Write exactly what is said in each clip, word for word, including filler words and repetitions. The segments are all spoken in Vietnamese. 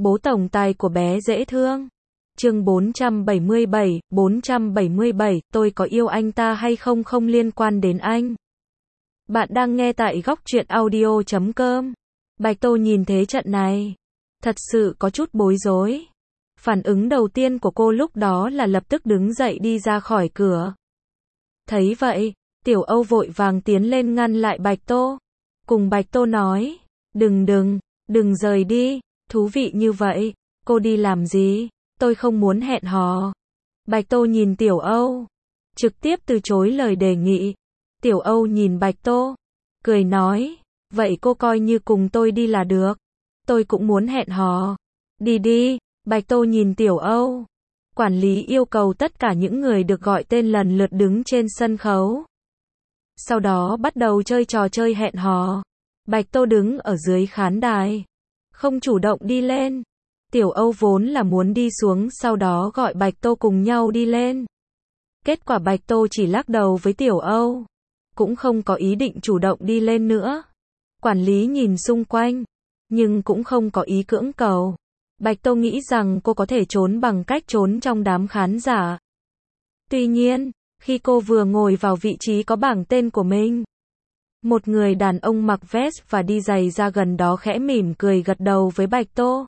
Bố tổng tài của bé dễ thương. Chương bốn trăm bảy mươi bảy, bốn trăm bảy mươi bảy, tôi có yêu anh ta hay không không liên quan đến anh. Bạn đang nghe tại góc truyện audio chấm com. Bạch Tô nhìn thế trận này, thật sự có chút bối rối. Phản ứng đầu tiên của cô lúc đó là lập tức đứng dậy đi ra khỏi cửa. Thấy vậy, Tiểu Âu vội vàng tiến lên ngăn lại Bạch Tô. Cùng Bạch Tô nói, đừng đừng, đừng rời đi, thú vị như vậy, cô đi làm gì, tôi không muốn hẹn hò. Bạch Tô nhìn Tiểu Âu, trực tiếp từ chối lời đề nghị. Tiểu Âu nhìn Bạch Tô, cười nói, vậy cô coi như cùng tôi đi là được, tôi cũng muốn hẹn hò. Đi đi, Bạch Tô nhìn Tiểu Âu. Quản lý yêu cầu tất cả những người được gọi tên lần lượt đứng trên sân khấu. Sau đó bắt đầu chơi trò chơi hẹn hò. Bạch Tô đứng ở dưới khán đài, không chủ động đi lên. Tiểu Âu vốn là muốn đi xuống sau đó gọi Bạch Tô cùng nhau đi lên. Kết quả Bạch Tô chỉ lắc đầu với Tiểu Âu, cũng không có ý định chủ động đi lên nữa. Quản lý nhìn xung quanh, nhưng cũng không có ý cưỡng cầu. Bạch Tô nghĩ rằng cô có thể trốn bằng cách trốn trong đám khán giả. Tuy nhiên, khi cô vừa ngồi vào vị trí có bảng tên của mình, một người đàn ông mặc vest và đi giày ra gần đó khẽ mỉm cười gật đầu với Bạch Tô.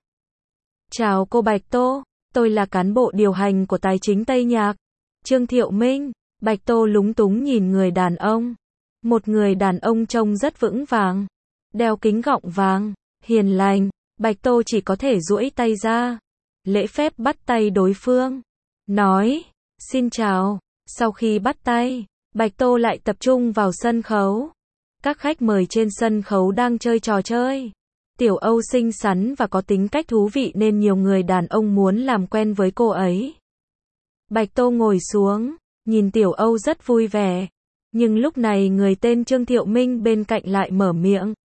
Chào cô Bạch Tô, tôi là cán bộ điều hành của Tài chính Tây Nhạc, Trương Thiệu Minh. Bạch Tô lúng túng nhìn người đàn ông. Một người đàn ông trông rất vững vàng, đeo kính gọng vàng, hiền lành. Bạch Tô chỉ có thể duỗi tay ra, lễ phép bắt tay đối phương, nói, xin chào. Sau khi bắt tay, Bạch Tô lại tập trung vào sân khấu. Các khách mời trên sân khấu đang chơi trò chơi. Tiểu Âu xinh xắn và có tính cách thú vị nên nhiều người đàn ông muốn làm quen với cô ấy. Bạch Tô ngồi xuống, nhìn Tiểu Âu rất vui vẻ. Nhưng lúc này người tên Trương Thiệu Minh bên cạnh lại mở miệng.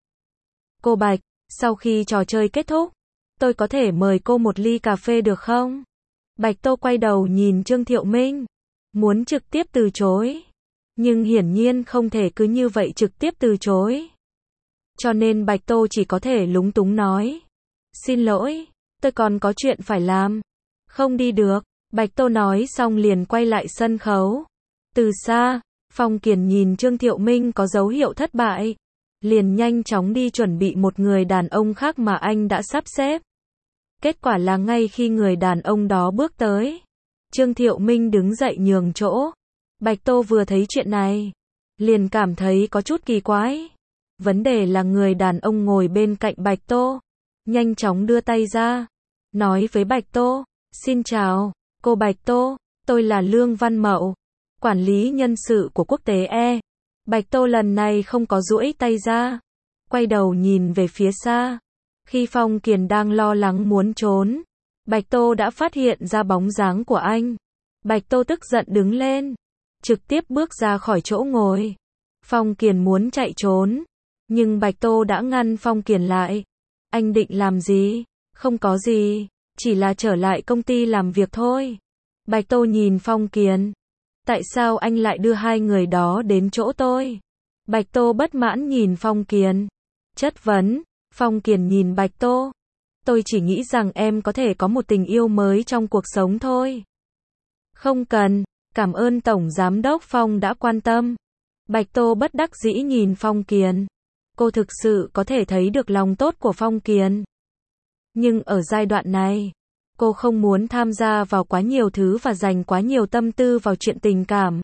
Cô Bạch, sau khi trò chơi kết thúc, tôi có thể mời cô một ly cà phê được không? Bạch Tô quay đầu nhìn Trương Thiệu Minh, muốn trực tiếp từ chối. Nhưng hiển nhiên không thể cứ như vậy trực tiếp từ chối. Cho nên Bạch Tô chỉ có thể lúng túng nói. Xin lỗi, tôi còn có chuyện phải làm. Không đi được. Bạch Tô nói xong liền quay lại sân khấu. Từ xa, Phong Kiền nhìn Trương Thiệu Minh có dấu hiệu thất bại, liền nhanh chóng đi chuẩn bị một người đàn ông khác mà anh đã sắp xếp. Kết quả là ngay khi người đàn ông đó bước tới, Trương Thiệu Minh đứng dậy nhường chỗ. Bạch Tô vừa thấy chuyện này, liền cảm thấy có chút kỳ quái. Vấn đề là người đàn ông ngồi bên cạnh Bạch Tô, nhanh chóng đưa tay ra, nói với Bạch Tô, xin chào, cô Bạch Tô, tôi là Lương Văn Mậu, quản lý nhân sự của Quốc tế E. Bạch Tô lần này không có duỗi tay ra, quay đầu nhìn về phía xa. Khi Phong Kiền đang lo lắng muốn trốn, Bạch Tô đã phát hiện ra bóng dáng của anh. Bạch Tô tức giận đứng lên, trực tiếp bước ra khỏi chỗ ngồi. Phong Kiền muốn chạy trốn, nhưng Bạch Tô đã ngăn Phong Kiền lại. Anh định làm gì? Không có gì, chỉ là trở lại công ty làm việc thôi. Bạch Tô nhìn Phong Kiền. Tại sao anh lại đưa hai người đó đến chỗ tôi? Bạch Tô bất mãn nhìn Phong Kiền, chất vấn. Phong Kiền nhìn Bạch Tô. Tôi chỉ nghĩ rằng em có thể có một tình yêu mới trong cuộc sống thôi. Không cần, cảm ơn Tổng Giám đốc Phong đã quan tâm. Bạch Tô bất đắc dĩ nhìn Phong Kiền. Cô thực sự có thể thấy được lòng tốt của Phong Kiền. Nhưng ở giai đoạn này, cô không muốn tham gia vào quá nhiều thứ và dành quá nhiều tâm tư vào chuyện tình cảm.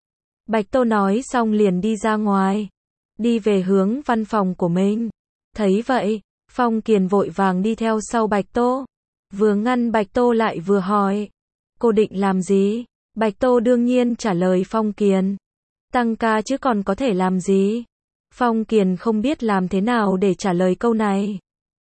Bạch Tô nói xong liền đi ra ngoài, đi về hướng văn phòng của mình. Thấy vậy, Phong Kiền vội vàng đi theo sau Bạch Tô, vừa ngăn Bạch Tô lại vừa hỏi, cô định làm gì? Bạch Tô đương nhiên trả lời Phong Kiền, tăng ca chứ còn có thể làm gì? Phong Kiền không biết làm thế nào để trả lời câu này.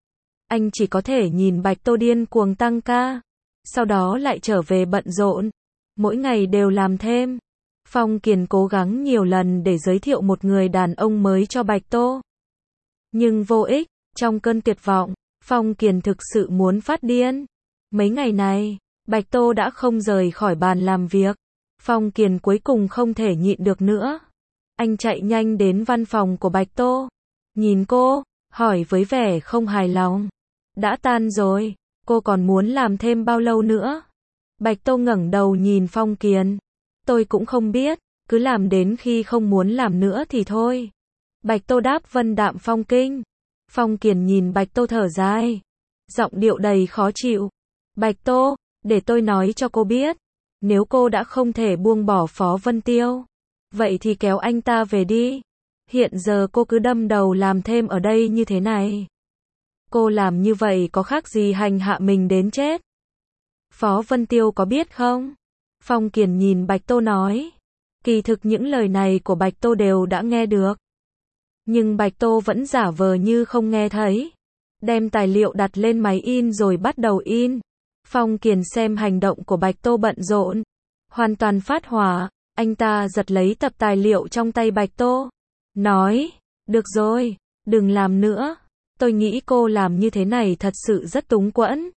Anh chỉ có thể nhìn Bạch Tô điên cuồng tăng ca, sau đó lại trở về bận rộn, mỗi ngày đều làm thêm. Phong Kiền cố gắng nhiều lần để giới thiệu một người đàn ông mới cho Bạch Tô. Nhưng vô ích, trong cơn tuyệt vọng, Phong Kiền thực sự muốn phát điên. Mấy ngày này, Bạch Tô đã không rời khỏi bàn làm việc. Phong Kiền cuối cùng không thể nhịn được nữa. Anh chạy nhanh đến văn phòng của Bạch Tô, nhìn cô, hỏi với vẻ không hài lòng. Đã tan rồi, Cô còn muốn làm thêm bao lâu nữa? Bạch Tô ngẩng đầu nhìn Phong Kiền. Tôi cũng không biết, cứ làm đến khi không muốn làm nữa thì thôi. Bạch Tô đáp vân đạm phong kinh. Phong Kiền nhìn Bạch Tô thở dài, giọng điệu đầy khó chịu. Bạch Tô, để tôi nói cho cô biết, nếu cô đã không thể buông bỏ Phó Vân Tiêu, vậy thì kéo anh ta về đi. Hiện giờ cô cứ đâm đầu làm thêm ở đây như thế này. Cô làm như vậy có khác gì hành hạ mình đến chết. Phó Vân Tiêu có biết không? Phong Kiền nhìn Bạch Tô nói. Kỳ thực những lời này của Bạch Tô đều đã nghe được. Nhưng Bạch Tô vẫn giả vờ như không nghe thấy. Đem tài liệu đặt lên máy in rồi bắt đầu in. Phong Kiền xem hành động của Bạch Tô bận rộn, hoàn toàn phát hỏa. Anh ta giật lấy tập tài liệu trong tay Bạch Tô, nói, được rồi, đừng làm nữa. Tôi nghĩ cô làm như thế này thật sự rất túng quẫn.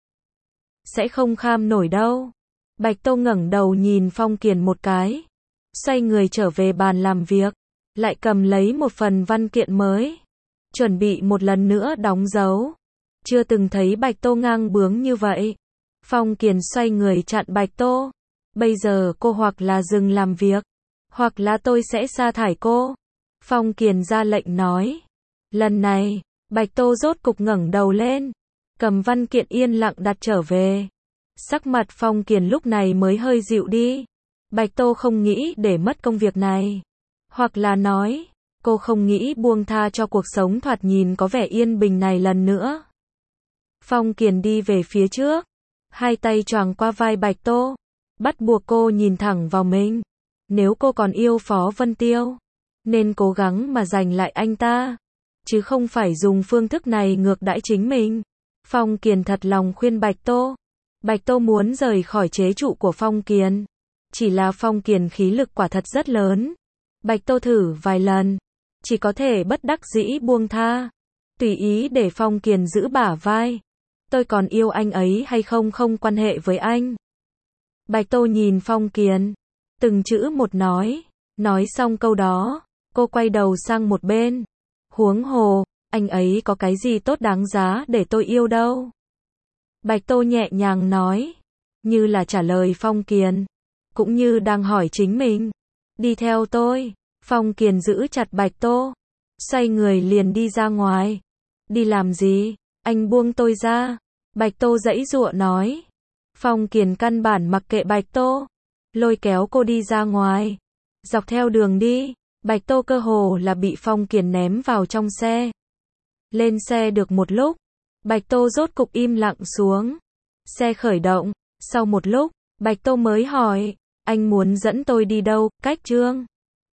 Sẽ không kham nổi đâu. Bạch Tô ngẩng đầu nhìn Phong Kiền một cái, xoay người trở về bàn làm việc, lại cầm lấy một phần văn kiện mới, chuẩn bị một lần nữa đóng dấu. Chưa từng thấy Bạch Tô ngang bướng như vậy. Phong Kiền xoay người chặn Bạch Tô. Bây giờ cô hoặc là dừng làm việc, hoặc là tôi sẽ sa thải cô. Phong Kiền ra lệnh nói. Lần này, Bạch Tô rốt cục ngẩng đầu lên, cầm văn kiện yên lặng đặt trở về. Sắc mặt Phong Kiền lúc này mới hơi dịu đi. Bạch Tô không nghĩ để mất công việc này. Hoặc là nói, cô không nghĩ buông tha cho cuộc sống thoạt nhìn có vẻ yên bình này lần nữa. Phong Kiền đi về phía trước, hai tay choàng qua vai Bạch Tô, bắt buộc cô nhìn thẳng vào mình. Nếu cô còn yêu Phó Vân Tiêu, nên cố gắng mà giành lại anh ta, chứ không phải dùng phương thức này ngược đãi chính mình. Phong Kiền thật lòng khuyên Bạch Tô. Bạch Tô muốn rời khỏi chế trụ của Phong Kiền. Chỉ là Phong Kiền khí lực quả thật rất lớn. Bạch Tô thử vài lần, chỉ có thể bất đắc dĩ buông tha, tùy ý để Phong Kiền giữ bả vai. Tôi còn yêu anh ấy hay không không quan hệ với anh. Bạch Tô nhìn Phong Kiền, từng chữ một nói. Nói xong câu đó, cô quay đầu sang một bên. Huống hồ, anh ấy có cái gì tốt đáng giá để tôi yêu đâu. Bạch Tô nhẹ nhàng nói, như là trả lời Phong Kiền, cũng như đang hỏi chính mình. Đi theo tôi. Phong Kiền giữ chặt Bạch Tô, xoay người liền đi ra ngoài. Đi làm gì? Anh buông tôi ra. Bạch Tô giãy giụa nói. Phong Kiền căn bản mặc kệ Bạch Tô, lôi kéo cô đi ra ngoài. Dọc theo đường đi, Bạch Tô cơ hồ là bị Phong Kiền ném vào trong xe. Lên xe được một lúc, Bạch Tô rốt cục im lặng xuống. Xe khởi động, sau một lúc, Bạch Tô mới hỏi, anh muốn dẫn tôi đi đâu, Cách Trương?